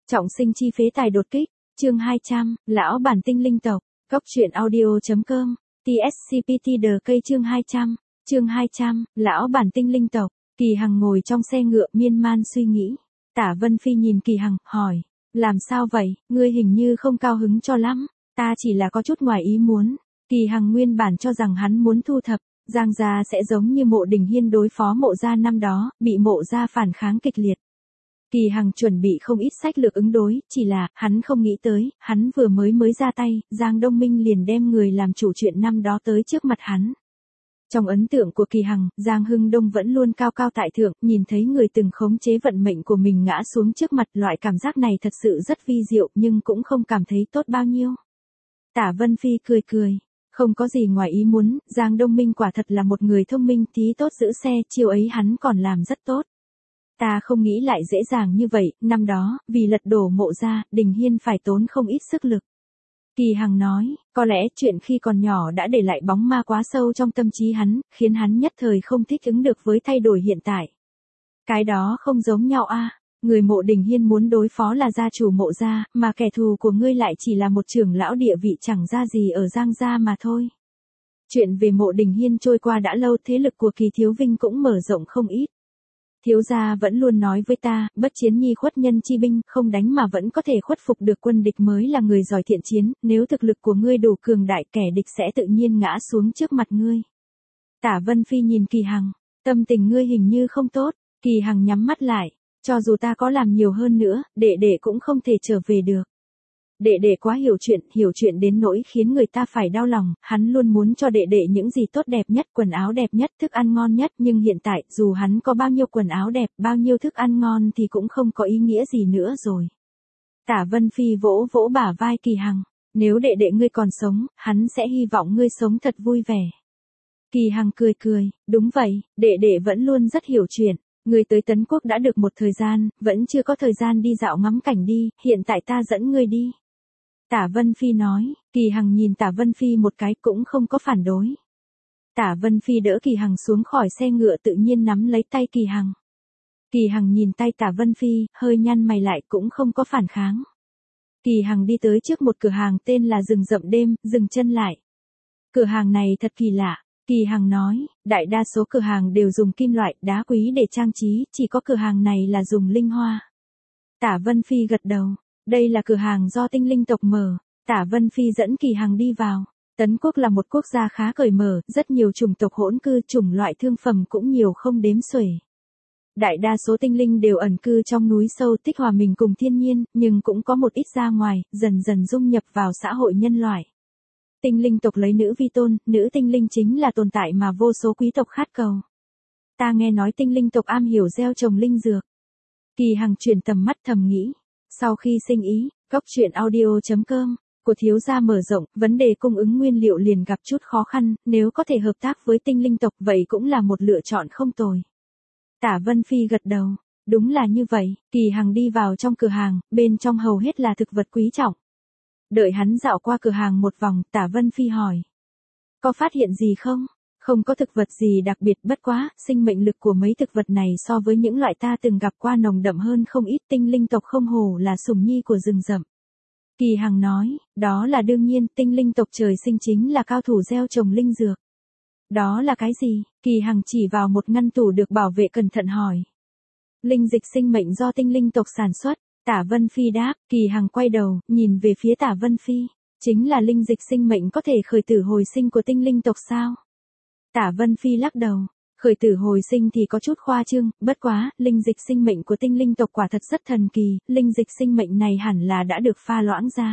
Trọng sinh chi phế tài đột kích, chương 200, lão bản tinh linh tộc, Cốc truyện audio.com, TSCPT The cây chương 200, lão bản tinh linh tộc. Kỳ Hằng ngồi trong xe ngựa miên man suy nghĩ. Tả Vân Phi nhìn Kỳ Hằng, hỏi, làm sao vậy, ngươi hình như không cao hứng cho lắm, ta chỉ là có chút ngoài ý muốn. Kỳ Hằng nguyên bản cho rằng hắn muốn thu thập, Giang gia sẽ giống như Mộ Đình Hiên đối phó Mộ gia năm đó, bị Mộ gia phản kháng kịch liệt. Kỳ Hằng chuẩn bị không ít sách lược ứng đối, chỉ là, hắn không nghĩ tới, hắn vừa mới ra tay, Giang Đông Minh liền đem người làm chủ chuyện năm đó tới trước mặt hắn. Trong ấn tượng của Kỳ Hằng, Giang Hưng Đông vẫn luôn cao cao tại thượng, nhìn thấy người từng khống chế vận mệnh của mình ngã xuống trước mặt, loại cảm giác này thật sự rất vi diệu nhưng cũng không cảm thấy tốt bao nhiêu. Tả Vân Phi cười cười, không có gì ngoài ý muốn, Giang Đông Minh quả thật là một người thông minh, thí tốt giữ xe, chiêu ấy hắn còn làm rất tốt. Ta không nghĩ lại dễ dàng như vậy, năm đó, vì lật đổ Mộ gia, Đình Hiên phải tốn không ít sức lực. Kỳ Hằng nói, có lẽ chuyện khi còn nhỏ đã để lại bóng ma quá sâu trong tâm trí hắn, khiến hắn nhất thời không thích ứng được với thay đổi hiện tại. Cái đó không giống nhau a. Người Mộ Đình Hiên muốn đối phó là gia chủ Mộ gia, mà kẻ thù của ngươi lại chỉ là một trưởng lão địa vị chẳng ra gì ở Giang gia mà thôi. Chuyện về Mộ Đình Hiên trôi qua đã lâu, thế lực của Kỳ Thiếu Vinh cũng mở rộng không ít. Thiếu gia vẫn luôn nói với ta, bất chiến nhi khuất nhân chi binh, không đánh mà vẫn có thể khuất phục được quân địch mới là người giỏi thiện chiến, nếu thực lực của ngươi đủ cường đại, kẻ địch sẽ tự nhiên ngã xuống trước mặt ngươi. Tả Vân Phi nhìn Kỳ Hằng, tâm tình ngươi hình như không tốt. Kỳ Hằng nhắm mắt lại, cho dù ta có làm nhiều hơn nữa, đệ đệ cũng không thể trở về được. Đệ đệ quá hiểu chuyện đến nỗi khiến người ta phải đau lòng, hắn luôn muốn cho đệ đệ những gì tốt đẹp nhất, quần áo đẹp nhất, thức ăn ngon nhất, nhưng hiện tại, dù hắn có bao nhiêu quần áo đẹp, bao nhiêu thức ăn ngon thì cũng không có ý nghĩa gì nữa rồi. Tả Vân Phi vỗ vỗ bả vai Kỳ Hằng, nếu đệ đệ ngươi còn sống, hắn sẽ hy vọng ngươi sống thật vui vẻ. Kỳ Hằng cười cười, đúng vậy, đệ đệ vẫn luôn rất hiểu chuyện. Ngươi tới Tấn Quốc đã được một thời gian, vẫn chưa có thời gian đi dạo ngắm cảnh đi, hiện tại ta dẫn ngươi đi. Tả Vân Phi nói, Kỳ Hằng nhìn Tả Vân Phi một cái cũng không có phản đối. Tả Vân Phi đỡ Kỳ Hằng xuống khỏi xe ngựa tự nhiên nắm lấy tay Kỳ Hằng. Kỳ Hằng nhìn tay Tả Vân Phi, hơi nhăn mày lại cũng không có phản kháng. Kỳ Hằng đi tới trước một cửa hàng tên là Rừng Rậm Đêm, dừng chân lại. Cửa hàng này thật kỳ lạ. Kỳ Hằng nói, đại đa số cửa hàng đều dùng kim loại, đá quý để trang trí, chỉ có cửa hàng này là dùng linh hoa. Tả Vân Phi gật đầu. Đây là cửa hàng do tinh linh tộc mở. Tả Vân Phi dẫn Kỳ Hằng đi vào. Tấn Quốc là một quốc gia khá cởi mở, rất nhiều chủng tộc hỗn cư, chủng loại thương phẩm cũng nhiều không đếm xuể. Đại đa số tinh linh đều ẩn cư trong núi sâu, thích hòa mình cùng thiên nhiên, nhưng cũng có một ít ra ngoài, dần dần dung nhập vào xã hội nhân loại. Tinh linh tộc lấy nữ vi tôn, nữ tinh linh chính là tồn tại mà vô số quý tộc khát cầu. Ta nghe nói tinh linh tộc am hiểu gieo trồng linh dược. Kỳ Hằng chuyển tầm mắt thầm nghĩ. Sau khi sinh ý, Cốc truyện audio.com của thiếu gia mở rộng, vấn đề cung ứng nguyên liệu liền gặp chút khó khăn, nếu có thể hợp tác với tinh linh tộc vậy cũng là một lựa chọn không tồi. Tả Vân Phi gật đầu, đúng là như vậy. Kỳ Hằng đi vào trong cửa hàng, bên trong hầu hết là thực vật quý trọng. Đợi hắn dạo qua cửa hàng một vòng, Tả Vân Phi hỏi, có phát hiện gì không? Không có thực vật gì đặc biệt, bất quá, sinh mệnh lực của mấy thực vật này so với những loại ta từng gặp qua nồng đậm hơn không ít, tinh linh tộc không hổ là sủng nhi của rừng rậm. Kỳ Hằng nói, đó là đương nhiên, tinh linh tộc trời sinh chính là cao thủ gieo trồng linh dược. Đó là cái gì? Kỳ Hằng chỉ vào một ngăn tủ được bảo vệ cẩn thận hỏi. Linh dịch sinh mệnh do tinh linh tộc sản xuất. Tả Vân Phi đáp. Kỳ Hằng quay đầu, nhìn về phía Tả Vân Phi. Chính là linh dịch sinh mệnh có thể khởi tử hồi sinh của tinh linh tộc sao? Tả Vân Phi lắc đầu, khởi tử hồi sinh thì có chút khoa trương, bất quá, linh dịch sinh mệnh của tinh linh tộc quả thật rất thần kỳ, linh dịch sinh mệnh này hẳn là đã được pha loãng ra.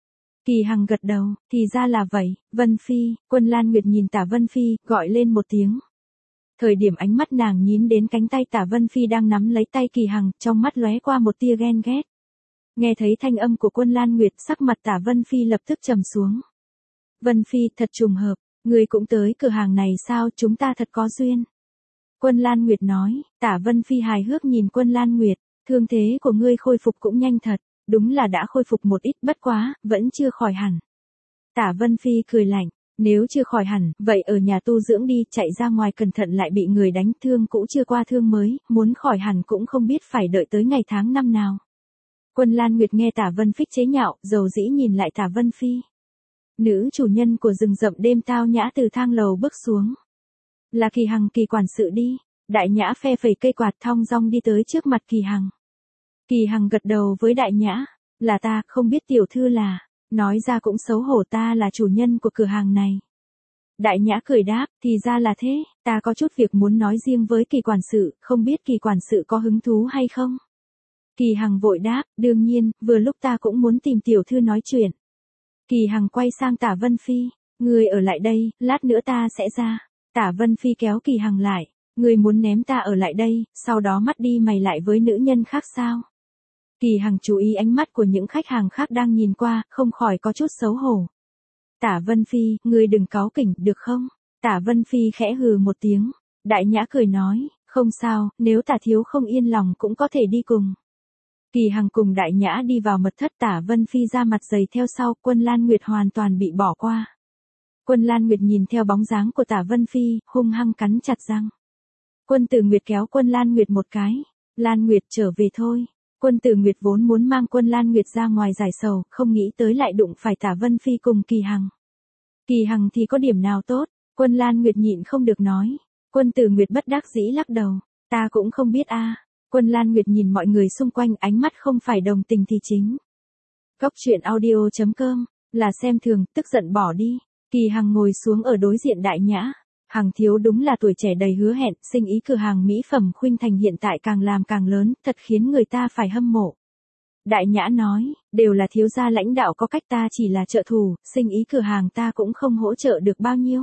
Kỳ Hằng gật đầu, thì ra là vậy. Vân Phi, Quân Lan Nguyệt nhìn Tả Vân Phi, gọi lên một tiếng. Thời điểm ánh mắt nàng nhín đến cánh tay Tả Vân Phi đang nắm lấy tay Kỳ Hằng, trong mắt lóe qua một tia ghen ghét. Nghe thấy thanh âm của Quân Lan Nguyệt, sắc mặt Tả Vân Phi lập tức trầm xuống. Vân Phi, thật trùng hợp. Ngươi cũng tới cửa hàng này sao, chúng ta thật có duyên. Quân Lan Nguyệt nói. Tả Vân Phi hài hước nhìn Quân Lan Nguyệt, thương thế của ngươi khôi phục cũng nhanh thật, đúng là đã khôi phục một ít, bất quá, vẫn chưa khỏi hẳn. Tả Vân Phi cười lạnh, nếu chưa khỏi hẳn, vậy ở nhà tu dưỡng đi, chạy ra ngoài cẩn thận lại bị người đánh, thương cũ chưa qua thương mới, muốn khỏi hẳn cũng không biết phải đợi tới ngày tháng năm nào. Quân Lan Nguyệt nghe Tả Vân Phích chế nhạo, dầu dĩ nhìn lại Tả Vân Phi. Nữ chủ nhân của rừng rậm đêm tao nhã từ thang lầu bước xuống. Là Kỳ Hằng Kỳ quản sự đi. Đại Nhã phe phẩy cây quạt thong dong đi tới trước mặt Kỳ Hằng. Kỳ Hằng gật đầu với Đại Nhã. Là ta, không biết tiểu thư là. Nói ra cũng xấu hổ, ta là chủ nhân của cửa hàng này. Đại Nhã cười đáp, thì ra là thế, ta có chút việc muốn nói riêng với Kỳ quản sự, không biết Kỳ quản sự có hứng thú hay không? Kỳ Hằng vội đáp, đương nhiên, vừa lúc ta cũng muốn tìm tiểu thư nói chuyện. Kỳ Hằng quay sang Tả Vân Phi, người ở lại đây, lát nữa ta sẽ ra. Tả Vân Phi kéo Kỳ Hằng lại, người muốn ném ta ở lại đây, sau đó mắt đi mày lại với nữ nhân khác sao? Kỳ Hằng chú ý ánh mắt của những khách hàng khác đang nhìn qua, không khỏi có chút xấu hổ. Tả Vân Phi, ngươi đừng cáu kỉnh, được không? Tả Vân Phi khẽ hừ một tiếng. Đại Nhã cười nói, không sao, nếu Tả thiếu không yên lòng cũng có thể đi cùng. Kỳ Hằng cùng Đại Nhã đi vào mật thất, Tả Vân Phi ra mặt dày theo sau, Quân Lan Nguyệt hoàn toàn bị bỏ qua. Quân Lan Nguyệt nhìn theo bóng dáng của Tả Vân Phi, hung hăng cắn chặt răng. Quân Tử Nguyệt kéo Quân Lan Nguyệt một cái. Lan Nguyệt trở về thôi. Quân Tử Nguyệt vốn muốn mang Quân Lan Nguyệt ra ngoài giải sầu, không nghĩ tới lại đụng phải Tả Vân Phi cùng Kỳ Hằng. Kỳ Hằng thì có điểm nào tốt? Quân Lan Nguyệt nhịn không được nói. Quân Tử Nguyệt bất đắc dĩ lắc đầu. Ta cũng không biết a. Quân Lan Nguyệt nhìn mọi người xung quanh, ánh mắt không phải đồng tình thì chính. Góc truyện audio.com, là xem thường, tức giận bỏ đi. Kỳ Hằng ngồi xuống ở đối diện Đại Nhã. Hằng thiếu đúng là tuổi trẻ đầy hứa hẹn, sinh ý cửa hàng mỹ phẩm Khuynh Thành hiện tại càng làm càng lớn, thật khiến người ta phải hâm mộ. Đại Nhã nói, đều là thiếu gia lãnh đạo có cách, ta chỉ là trợ thủ, sinh ý cửa hàng ta cũng không hỗ trợ được bao nhiêu.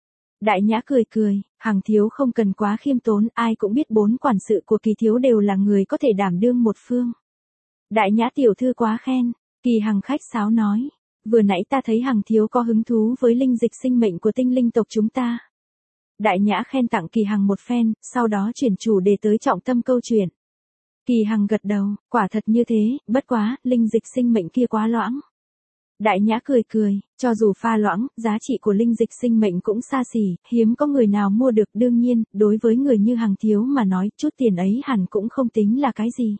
Đại Nhã cười cười, Hằng thiếu không cần quá khiêm tốn, ai cũng biết 4 quản sự của Kỳ thiếu đều là người có thể đảm đương một phương. Đại Nhã tiểu thư quá khen. Kỳ Hằng khách sáo nói, vừa nãy ta thấy Hằng thiếu có hứng thú với linh dịch sinh mệnh của tinh linh tộc chúng ta. Đại Nhã khen tặng Kỳ Hằng một phen, sau đó chuyển chủ đề tới trọng tâm câu chuyện. Kỳ Hằng gật đầu, quả thật như thế, bất quá, linh dịch sinh mệnh kia quá loãng. Đại Nhã cười cười, cho dù pha loãng, giá trị của linh dịch sinh mệnh cũng xa xỉ, hiếm có người nào mua được, đương nhiên, đối với người như Hằng thiếu mà nói, chút tiền ấy hẳn cũng không tính là cái gì.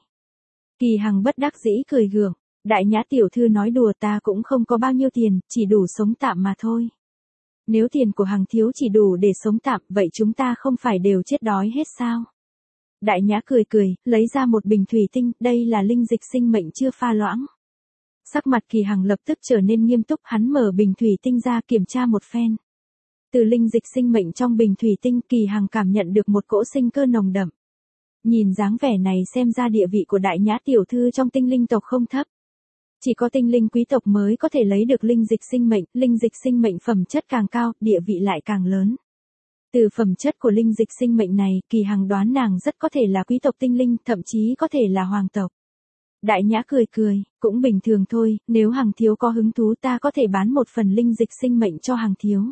Kỳ Hằng bất đắc dĩ cười gượng, Đại Nhã tiểu thư nói đùa, ta cũng không có bao nhiêu tiền, chỉ đủ sống tạm mà thôi. Nếu tiền của Hằng thiếu chỉ đủ để sống tạm, vậy chúng ta không phải đều chết đói hết sao? Đại Nhã cười cười, lấy ra một bình thủy tinh, đây là linh dịch sinh mệnh chưa pha loãng. Sắc mặt Kỳ Hằng lập tức trở nên nghiêm túc, hắn mở bình thủy tinh ra kiểm tra một phen. Từ linh dịch sinh mệnh trong bình thủy tinh, Kỳ Hằng cảm nhận được một cỗ sinh cơ nồng đậm. Nhìn dáng vẻ này xem ra địa vị của Đại Nhã tiểu thư trong tinh linh tộc không thấp. Chỉ có tinh linh quý tộc mới có thể lấy được linh dịch sinh mệnh phẩm chất càng cao, địa vị lại càng lớn. Từ phẩm chất của linh dịch sinh mệnh này, Kỳ Hằng đoán nàng rất có thể là quý tộc tinh linh, thậm chí có thể là hoàng tộc. Đại Nhã cười cười, cũng bình thường thôi, nếu Hằng thiếu có hứng thú ta có thể bán một phần linh dịch sinh mệnh cho Hằng thiếu.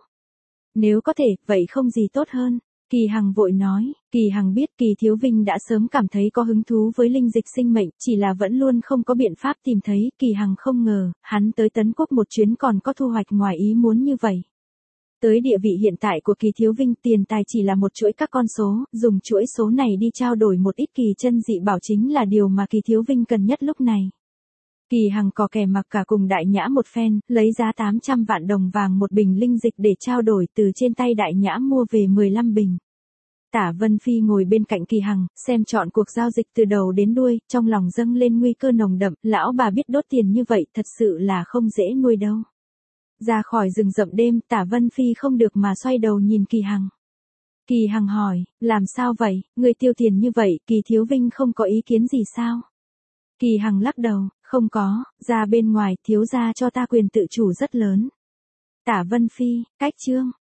Nếu có thể, vậy không gì tốt hơn. Kỳ Hằng vội nói, Kỳ Hằng biết Kỳ Thiếu Vinh đã sớm cảm thấy có hứng thú với linh dịch sinh mệnh, chỉ là vẫn luôn không có biện pháp tìm thấy, Kỳ Hằng không ngờ, hắn tới Tấn Quốc một chuyến còn có thu hoạch ngoài ý muốn như vậy. Tới địa vị hiện tại của Kỳ Thiếu Vinh, tiền tài chỉ là một chuỗi các con số, dùng chuỗi số này đi trao đổi một ít kỳ chân dị bảo chính là điều mà Kỳ Thiếu Vinh cần nhất lúc này. Kỳ Hằng có kẻ mặc cả cùng Đại Nhã một phen, lấy giá 800 vạn đồng vàng một bình linh dịch để trao đổi, từ trên tay Đại Nhã mua về 15 bình. Tả Vân Phi ngồi bên cạnh Kỳ Hằng, xem trọn cuộc giao dịch từ đầu đến đuôi, trong lòng dâng lên nguy cơ nồng đậm, lão bà biết đốt tiền như vậy thật sự là không dễ nuôi đâu. Ra khỏi rừng rậm đêm, Tả Vân Phi không được mà xoay đầu nhìn Kỳ Hằng. Kỳ Hằng hỏi, làm sao vậy, người tiêu tiền như vậy, Kỳ Thiếu Vinh không có ý kiến gì sao? Kỳ Hằng lắc đầu, không có, ra bên ngoài, thiếu gia cho ta quyền tự chủ rất lớn. Tả Vân Phi, cách chương.